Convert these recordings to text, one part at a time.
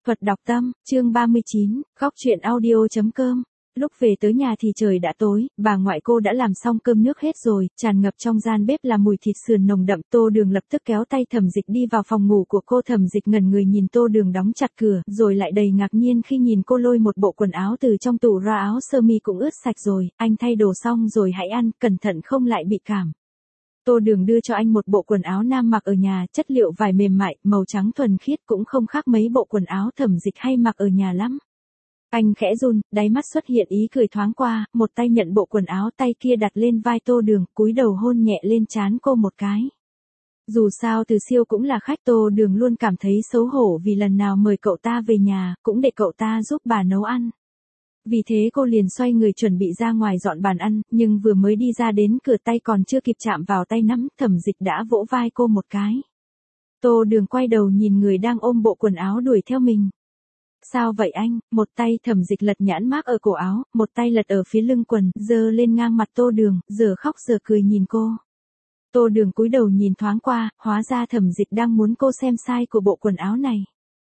Thuật đọc tâm, chương 39, góc truyện audio.com. Lúc về tới nhà thì trời đã tối, bà ngoại cô đã làm xong cơm nước hết rồi, tràn ngập trong gian bếp là mùi thịt sườn nồng đậm. Tô Đường lập tức kéo tay Thẩm Dịch đi vào phòng ngủ của cô. Thẩm Dịch ngẩn người nhìn Tô Đường đóng chặt cửa, rồi lại đầy ngạc nhiên khi nhìn cô lôi một bộ quần áo từ trong tủ ra. Áo sơ mi cũng ướt sạch rồi, anh thay đồ xong rồi hãy ăn, cẩn thận không lại bị cảm. Tô Đường đưa cho anh một bộ quần áo nam mặc ở nhà, chất liệu vải mềm mại, màu trắng thuần khiết, cũng không khác mấy bộ quần áo Thẩm Dịch hay mặc ở nhà lắm. Anh khẽ run, đáy mắt xuất hiện ý cười thoáng qua, một tay nhận bộ quần áo, tay kia đặt lên vai Tô Đường, cúi đầu hôn nhẹ lên trán cô một cái. Dù sao Từ Siêu cũng là khách, Tô Đường luôn cảm thấy xấu hổ vì lần nào mời cậu ta về nhà, cũng để cậu ta giúp bà nấu ăn. Vì thế cô liền xoay người chuẩn bị ra ngoài dọn bàn ăn, nhưng vừa mới đi ra đến cửa tay còn chưa kịp chạm vào tay nắm, Thẩm Dịch đã vỗ vai cô một cái. Tô Đường quay đầu nhìn người đang ôm bộ quần áo đuổi theo mình. Sao vậy anh? Một tay Thẩm Dịch lật nhãn mác ở cổ áo, một tay lật ở phía lưng quần, giơ lên ngang mặt Tô Đường, giờ khóc giờ cười nhìn cô. Tô Đường cúi đầu nhìn thoáng qua, hóa ra Thẩm Dịch đang muốn cô xem size của bộ quần áo này.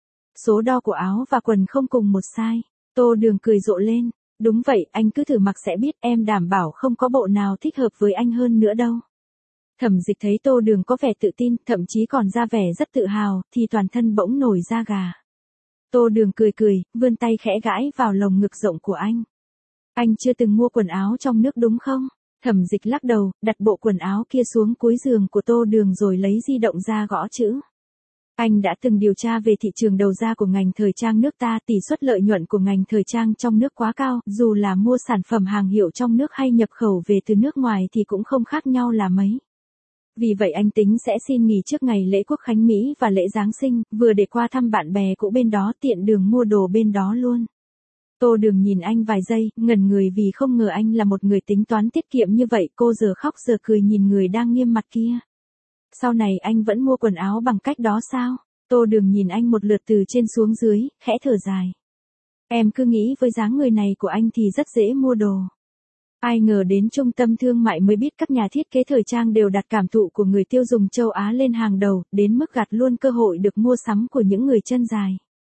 Số đo của áo và quần không cùng một size. Tô Đường cười rộ lên. Đúng vậy, anh cứ thử mặc sẽ biết, em đảm bảo không có bộ nào thích hợp với anh hơn nữa đâu. Thẩm Dịch thấy Tô Đường có vẻ tự tin, thậm chí còn ra vẻ rất tự hào, thì toàn thân bỗng nổi da gà. Tô Đường cười cười, vươn tay khẽ gãi vào lồng ngực rộng của anh. Anh chưa từng mua quần áo trong nước đúng không? Thẩm Dịch lắc đầu, đặt bộ quần áo kia xuống cuối giường của Tô Đường rồi lấy di động ra gõ chữ. Anh đã từng điều tra về thị trường đầu ra của ngành thời trang nước ta, tỷ suất lợi nhuận của ngành thời trang trong nước quá cao, dù là mua sản phẩm hàng hiệu trong nước hay nhập khẩu về từ nước ngoài thì cũng không khác nhau là mấy. Vì vậy anh tính sẽ xin nghỉ trước ngày lễ Quốc khánh Mỹ và lễ Giáng sinh, vừa để qua thăm bạn bè cũ bên đó, tiện đường mua đồ bên đó luôn. Tô Đường nhìn anh vài giây, ngẩn người vì không ngờ anh là một người tính toán tiết kiệm như vậy. Cô giờ khóc giờ cười nhìn người đang nghiêm mặt kia. Sau này anh vẫn mua quần áo bằng cách đó sao? Tô Đường nhìn anh một lượt từ trên xuống dưới, khẽ thở dài. Em cứ nghĩ với dáng người này của anh thì rất dễ mua đồ. Ai ngờ đến trung tâm thương mại mới biết các nhà thiết kế thời trang đều đặt cảm thụ của người tiêu dùng châu Á lên hàng đầu, đến mức gạt luôn cơ hội được mua sắm của những người chân dài.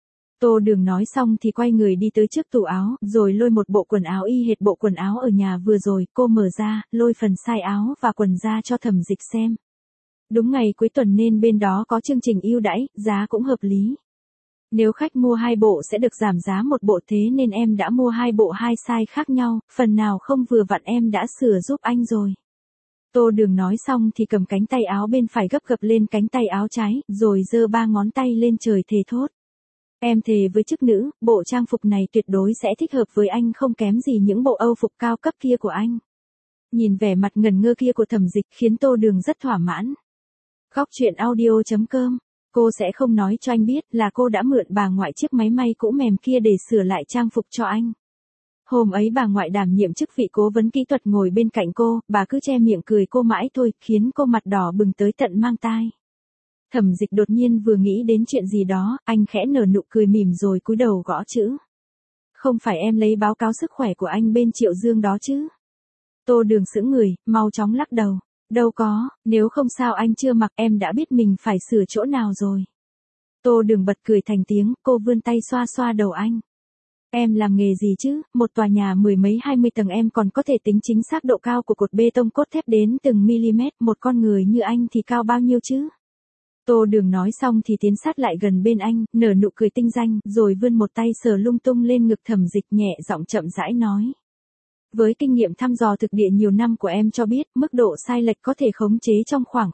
Tô Đường nói xong thì quay người đi tới trước tủ áo, rồi lôi một bộ quần áo y hệt bộ quần áo ở nhà vừa rồi, cô mở ra, lôi phần size áo và quần ra cho Thẩm Dịch xem. Đúng ngày cuối tuần nên bên đó có chương trình ưu đãi, giá cũng hợp lý. Nếu khách mua 2 bộ sẽ được giảm giá một bộ, thế nên em đã mua 2 bộ 2 size khác nhau, phần nào không vừa vặn em đã sửa giúp anh rồi. Tô Đường nói xong thì cầm cánh tay áo bên phải gấp gập lên cánh tay áo trái, rồi giơ 3 ngón tay lên trời thề thốt. Em thề với chức nữ, bộ trang phục này tuyệt đối sẽ thích hợp với anh không kém gì những bộ Âu phục cao cấp kia của anh. Nhìn vẻ mặt ngần ngơ kia của Thẩm Dịch khiến Tô Đường rất thỏa mãn. Góc truyện audio.com. Cô sẽ không nói cho anh biết là cô đã mượn bà ngoại chiếc máy may cũ mềm kia để sửa lại trang phục cho anh. Hôm ấy bà ngoại đảm nhiệm chức vị cố vấn kỹ thuật ngồi bên cạnh cô, bà cứ che miệng cười cô mãi thôi, khiến cô mặt đỏ bừng tới tận mang tai. Thẩm Dịch đột nhiên vừa nghĩ đến chuyện gì đó, anh khẽ nở nụ cười mỉm rồi cúi đầu gõ chữ. Không phải em lấy báo cáo sức khỏe của anh bên Triệu Dương đó chứ? Tô Đường sững người, mau chóng lắc đầu. Đâu có, nếu không sao anh chưa mặc em đã biết mình phải sửa chỗ nào rồi. Tô Đường bật cười thành tiếng, cô vươn tay xoa xoa đầu anh. Em làm nghề gì chứ, một tòa nhà 10 mấy 20 tầng em còn có thể tính chính xác độ cao của cột bê tông cốt thép đến từng mm, một con người như anh thì cao bao nhiêu chứ? Tô Đường nói xong thì tiến sát lại gần bên anh, nở nụ cười tinh danh, rồi vươn một tay sờ lung tung lên ngực Thẩm Dịch, nhẹ giọng chậm rãi nói. Với kinh nghiệm thăm dò thực địa nhiều năm của em cho biết, mức độ sai lệch có thể khống chế trong khoảng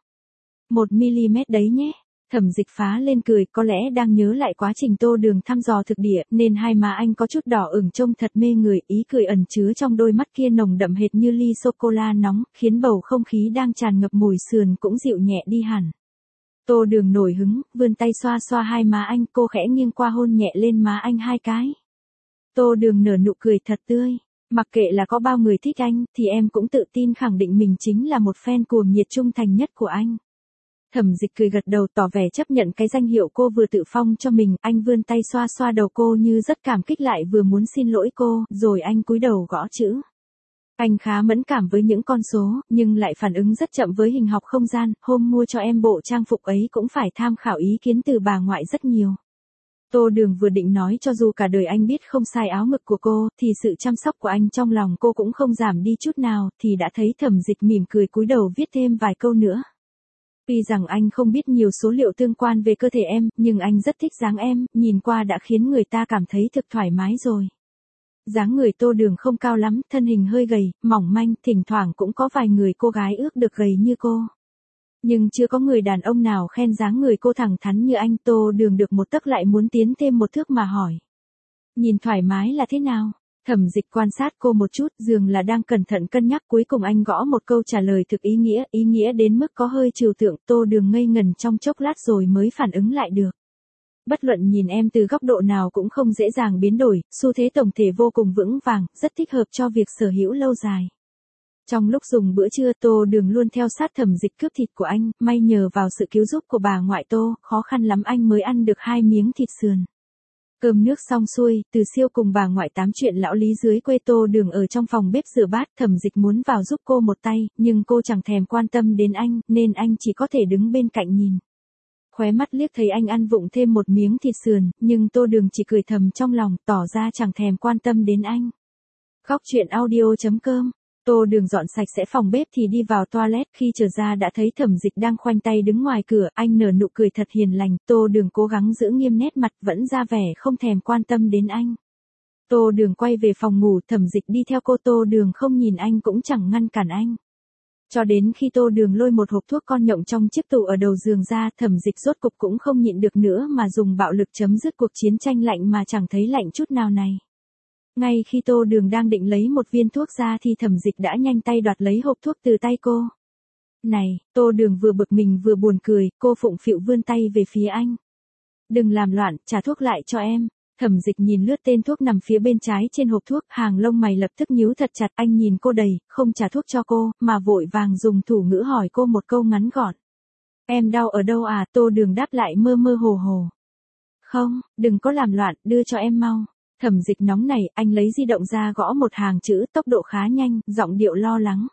1 mm đấy nhé. Thẩm Dịch phá lên cười, có lẽ đang nhớ lại quá trình Tô Đường thăm dò thực địa, nên hai má anh có chút đỏ ửng trông thật mê người, ý cười ẩn chứa trong đôi mắt kia nồng đậm hệt như ly sô-cô-la nóng, khiến bầu không khí đang tràn ngập mùi sườn cũng dịu nhẹ đi hẳn. Tô Đường nổi hứng, vươn tay xoa xoa hai má anh, cô khẽ nghiêng qua hôn nhẹ lên má anh 2 cái. Tô Đường nở nụ cười thật tươi. Mặc kệ là có bao người thích anh, thì em cũng tự tin khẳng định mình chính là một fan cuồng nhiệt trung thành nhất của anh. Thẩm Dịch cười gật đầu tỏ vẻ chấp nhận cái danh hiệu cô vừa tự phong cho mình, anh vươn tay xoa xoa đầu cô như rất cảm kích lại vừa muốn xin lỗi cô, rồi anh cúi đầu gõ chữ. Anh khá mẫn cảm với những con số, nhưng lại phản ứng rất chậm với hình học không gian, hôm mua cho em bộ trang phục ấy cũng phải tham khảo ý kiến từ bà ngoại rất nhiều. Tô Đường vừa định nói cho dù cả đời anh biết không sai áo ngực của cô, thì sự chăm sóc của anh trong lòng cô cũng không giảm đi chút nào, thì đã thấy Thẩm Dịch mỉm cười cúi đầu viết thêm vài câu nữa. Tuy rằng anh không biết nhiều số liệu tương quan về cơ thể em, nhưng anh rất thích dáng em, nhìn qua đã khiến người ta cảm thấy thực thoải mái rồi. Dáng người Tô Đường không cao lắm, thân hình hơi gầy, mỏng manh, thỉnh thoảng cũng có vài người cô gái ước được gầy như cô. Nhưng chưa có người đàn ông nào khen dáng người cô thẳng thắn như anh. Tô Đường được một tấc lại muốn tiến thêm một thước mà hỏi. Nhìn thoải mái là thế nào? Thẩm Dịch quan sát cô một chút, dường là đang cẩn thận cân nhắc, cuối cùng anh gõ một câu trả lời thực ý nghĩa đến mức có hơi trừu tượng. Tô Đường ngây ngần trong chốc lát rồi mới phản ứng lại được. Bất luận nhìn em từ góc độ nào cũng không dễ dàng biến đổi, xu thế tổng thể vô cùng vững vàng, rất thích hợp cho việc sở hữu lâu dài. Trong lúc dùng bữa trưa, Tô Đường luôn theo sát Thẩm Dịch cướp thịt của anh, may nhờ vào sự cứu giúp của bà ngoại Tô, khó khăn lắm anh mới ăn được 2 miếng thịt sườn. Cơm nước xong xuôi, Từ Siêu cùng bà ngoại tám chuyện lão lý dưới quê. Tô Đường ở trong phòng bếp rửa bát, Thẩm Dịch muốn vào giúp cô một tay, nhưng cô chẳng thèm quan tâm đến anh, nên anh chỉ có thể đứng bên cạnh nhìn. Khóe mắt liếc thấy anh ăn vụng thêm một miếng thịt sườn, nhưng Tô Đường chỉ cười thầm trong lòng, tỏ ra chẳng thèm quan tâm đến anh. Góc truyện audio.com. Tô Đường dọn sạch sẽ phòng bếp thì đi vào toilet, khi trở ra đã thấy Thẩm Dịch đang khoanh tay đứng ngoài cửa, anh nở nụ cười thật hiền lành. Tô Đường cố gắng giữ nghiêm nét mặt, vẫn ra vẻ không thèm quan tâm đến anh. Tô Đường quay về phòng ngủ, Thẩm Dịch đi theo cô. Tô Đường không nhìn anh cũng chẳng ngăn cản anh. Cho đến khi Tô Đường lôi một hộp thuốc con nhộng trong chiếc tủ ở đầu giường ra, Thẩm Dịch rốt cục cũng không nhịn được nữa mà dùng bạo lực chấm dứt cuộc chiến tranh lạnh mà chẳng thấy lạnh chút nào này. Ngay khi Tô Đường đang định lấy một viên thuốc ra thì Thẩm Dịch đã nhanh tay đoạt lấy hộp thuốc từ tay cô. Này, Tô Đường vừa bực mình vừa buồn cười, cô phụng phịu vươn tay về phía anh. Đừng làm loạn, trả thuốc lại cho em. Thẩm Dịch nhìn lướt tên thuốc nằm phía bên trái trên hộp thuốc, hàng lông mày lập tức nhíu thật chặt. Anh nhìn cô đầy, không trả thuốc cho cô, mà vội vàng dùng thủ ngữ hỏi cô một câu ngắn gọn. Em đau ở đâu à? Tô Đường đáp lại mơ mơ hồ hồ. Không, đừng có làm loạn, đưa cho em mau. Thẩm Dịch nóng nảy, anh lấy di động ra gõ một hàng chữ, tốc độ khá nhanh, giọng điệu lo lắng.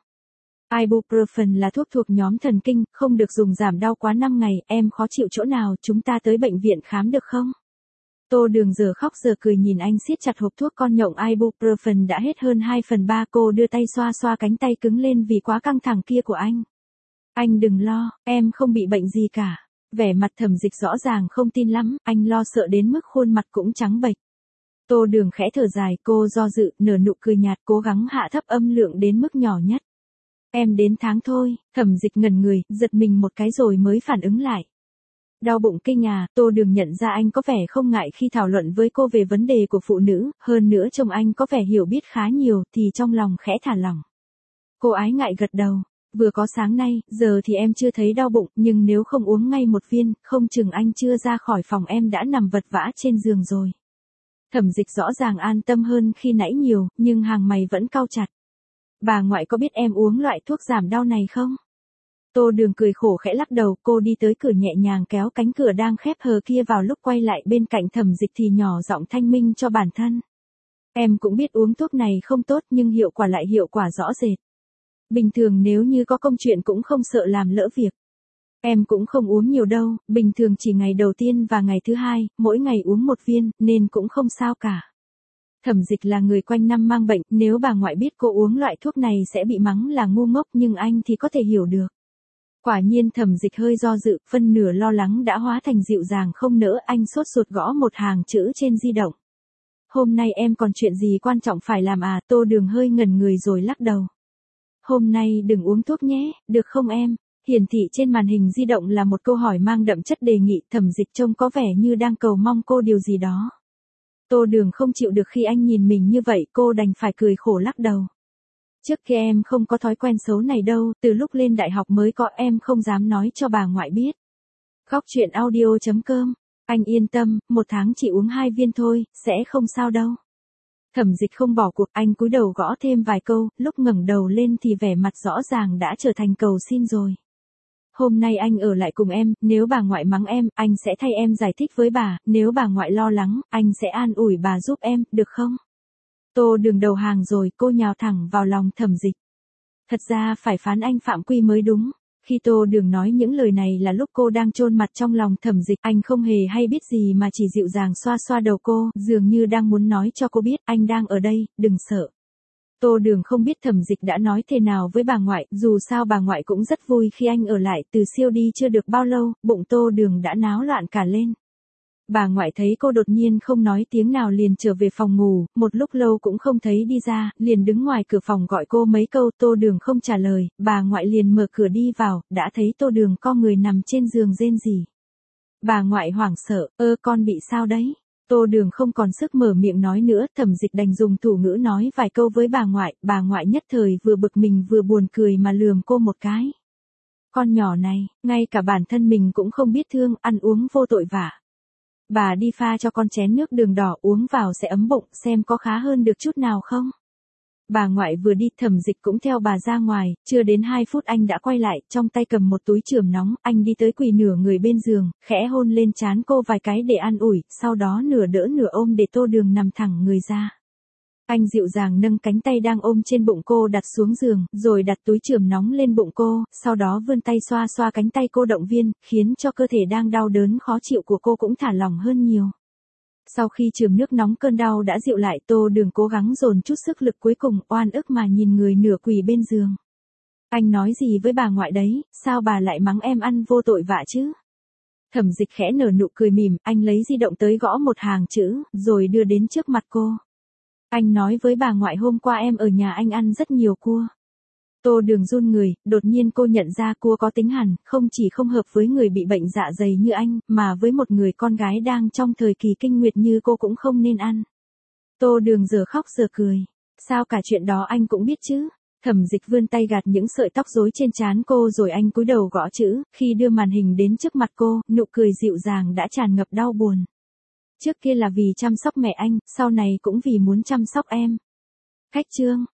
Ibuprofen là thuốc thuộc nhóm thần kinh, không được dùng giảm đau quá 5 ngày, em khó chịu chỗ nào, chúng ta tới bệnh viện khám được không? Tô Đường giờ khóc giờ cười nhìn anh siết chặt hộp thuốc con nhộng Ibuprofen đã hết hơn 2/3. Cô đưa tay xoa xoa cánh tay cứng lên vì quá căng thẳng kia của anh. Anh đừng lo, em không bị bệnh gì cả. Vẻ mặt Thẩm Dịch rõ ràng không tin lắm, anh lo sợ đến mức khuôn mặt cũng trắng bệch. Tô Đường khẽ thở dài, cô do dự, nở nụ cười nhạt, cố gắng hạ thấp âm lượng đến mức nhỏ nhất. Em đến tháng thôi. Thẩm Dịch ngẩn người, giật mình một cái rồi mới phản ứng lại. Đau bụng kinh à? Tô Đường nhận ra anh có vẻ không ngại khi thảo luận với cô về vấn đề của phụ nữ, hơn nữa trông anh có vẻ hiểu biết khá nhiều, thì trong lòng khẽ thả lỏng. Cô ái ngại gật đầu. Vừa có sáng nay, giờ thì em chưa thấy đau bụng, nhưng nếu không uống ngay một viên, không chừng anh chưa ra khỏi phòng em đã nằm vật vã trên giường rồi. Thẩm Dịch rõ ràng an tâm hơn khi nãy nhiều, nhưng hàng mày vẫn cau chặt. Bà ngoại có biết em uống loại thuốc giảm đau này không? Tô Đường cười khổ khẽ lắc đầu, cô đi tới cửa nhẹ nhàng kéo cánh cửa đang khép hờ kia vào, lúc quay lại bên cạnh Thẩm Dịch thì nhỏ giọng thanh minh cho bản thân. Em cũng biết uống thuốc này không tốt nhưng hiệu quả lại hiệu quả rõ rệt. Bình thường nếu như có công chuyện cũng không sợ làm lỡ việc. Em cũng không uống nhiều đâu, bình thường chỉ ngày đầu tiên và ngày thứ hai, mỗi ngày uống một viên, nên cũng không sao cả. Thẩm Dịch là người quanh năm mang bệnh, nếu bà ngoại biết cô uống loại thuốc này sẽ bị mắng là ngu ngốc, nhưng anh thì có thể hiểu được. Quả nhiên Thẩm Dịch hơi do dự, phân nửa lo lắng đã hóa thành dịu dàng không nỡ. Anh sốt ruột gõ một hàng chữ trên di động. Hôm nay em còn chuyện gì quan trọng phải làm à? Tô Đường hơi ngẩn người rồi lắc đầu. Hôm nay đừng uống thuốc nhé, được không em? Hiển thị trên màn hình di động là một câu hỏi mang đậm chất đề nghị. Thẩm Dịch trông có vẻ như đang cầu mong cô điều gì đó. Tô Đường không chịu được khi anh nhìn mình như vậy, cô đành phải cười khổ lắc đầu. Trước kia em không có thói quen xấu này đâu, từ lúc lên đại học mới có, em không dám nói cho bà ngoại biết. Góc truyện audio.com. Anh yên tâm, một tháng chỉ uống 2 viên thôi, sẽ không sao đâu. Thẩm Dịch không bỏ cuộc, anh cúi đầu gõ thêm vài câu, lúc ngẩng đầu lên thì vẻ mặt rõ ràng đã trở thành cầu xin rồi. Hôm nay anh ở lại cùng em, nếu bà ngoại mắng em, anh sẽ thay em giải thích với bà, nếu bà ngoại lo lắng, anh sẽ an ủi bà giúp em, được không? Tô Đường đầu hàng rồi, cô nhào thẳng vào lòng Thẩm Dịch. Thật ra phải phán anh phạm quy mới đúng. Khi Tô Đường nói những lời này là lúc cô đang chôn mặt trong lòng Thẩm Dịch, anh không hề hay biết gì mà chỉ dịu dàng xoa xoa đầu cô, dường như đang muốn nói cho cô biết anh đang ở đây, đừng sợ. Tô Đường không biết Thẩm Dịch đã nói thế nào với bà ngoại, dù sao bà ngoại cũng rất vui khi anh ở lại, từ siêu đi chưa được bao lâu, bụng Tô Đường đã náo loạn cả lên. Bà ngoại thấy cô đột nhiên không nói tiếng nào liền trở về phòng ngủ, một lúc lâu cũng không thấy đi ra, liền đứng ngoài cửa phòng gọi cô mấy câu, Tô Đường không trả lời, bà ngoại liền mở cửa đi vào, đã thấy Tô Đường co người nằm trên giường rên rỉ. Bà ngoại hoảng sợ, con bị sao đấy? Tô Đường không còn sức mở miệng nói nữa, Thẩm Dịch đành dùng thủ ngữ nói vài câu với bà ngoại nhất thời vừa bực mình vừa buồn cười mà lườm cô một cái. Con nhỏ này, ngay cả bản thân mình cũng không biết thương, ăn uống vô tội vạ. Bà đi pha cho con chén nước đường đỏ uống vào sẽ ấm bụng, xem có khá hơn được chút nào không? Bà ngoại vừa đi, Thẩm Dịch cũng theo bà ra ngoài, chưa đến 2 phút anh đã quay lại, trong tay cầm một túi chườm nóng, anh đi tới quỳ nửa người bên giường, khẽ hôn lên trán cô vài cái để an ủi, sau đó nửa đỡ nửa ôm để Tô Đường nằm thẳng người ra. Anh dịu dàng nâng cánh tay đang ôm trên bụng cô đặt xuống giường, rồi đặt túi chườm nóng lên bụng cô, sau đó vươn tay xoa xoa cánh tay cô động viên, khiến cho cơ thể đang đau đớn khó chịu của cô cũng thả lỏng hơn nhiều. Sau khi chườm nước nóng cơn đau đã dịu lại, Tô Đường cố gắng dồn chút sức lực cuối cùng, oan ức mà nhìn người nửa quỳ bên giường. Anh nói gì với bà ngoại đấy, sao bà lại mắng em ăn vô tội vạ chứ? Thẩm Dịch khẽ nở nụ cười mỉm, anh lấy di động tới gõ một hàng chữ, rồi đưa đến trước mặt cô. Anh nói với bà ngoại hôm qua em ở nhà anh ăn rất nhiều cua. Tô Đường run người, đột nhiên cô nhận ra cua có tính hàn, không chỉ không hợp với người bị bệnh dạ dày như anh, mà với một người con gái đang trong thời kỳ kinh nguyệt như cô cũng không nên ăn. Tô Đường giờ khóc giờ cười. Sao cả chuyện đó anh cũng biết chứ? Thẩm Dịch vươn tay gạt những sợi tóc rối trên trán cô rồi anh cúi đầu gõ chữ, khi đưa màn hình đến trước mặt cô, nụ cười dịu dàng đã tràn ngập đau buồn. Trước kia là vì chăm sóc mẹ anh, sau này cũng vì muốn chăm sóc em. Khách chương.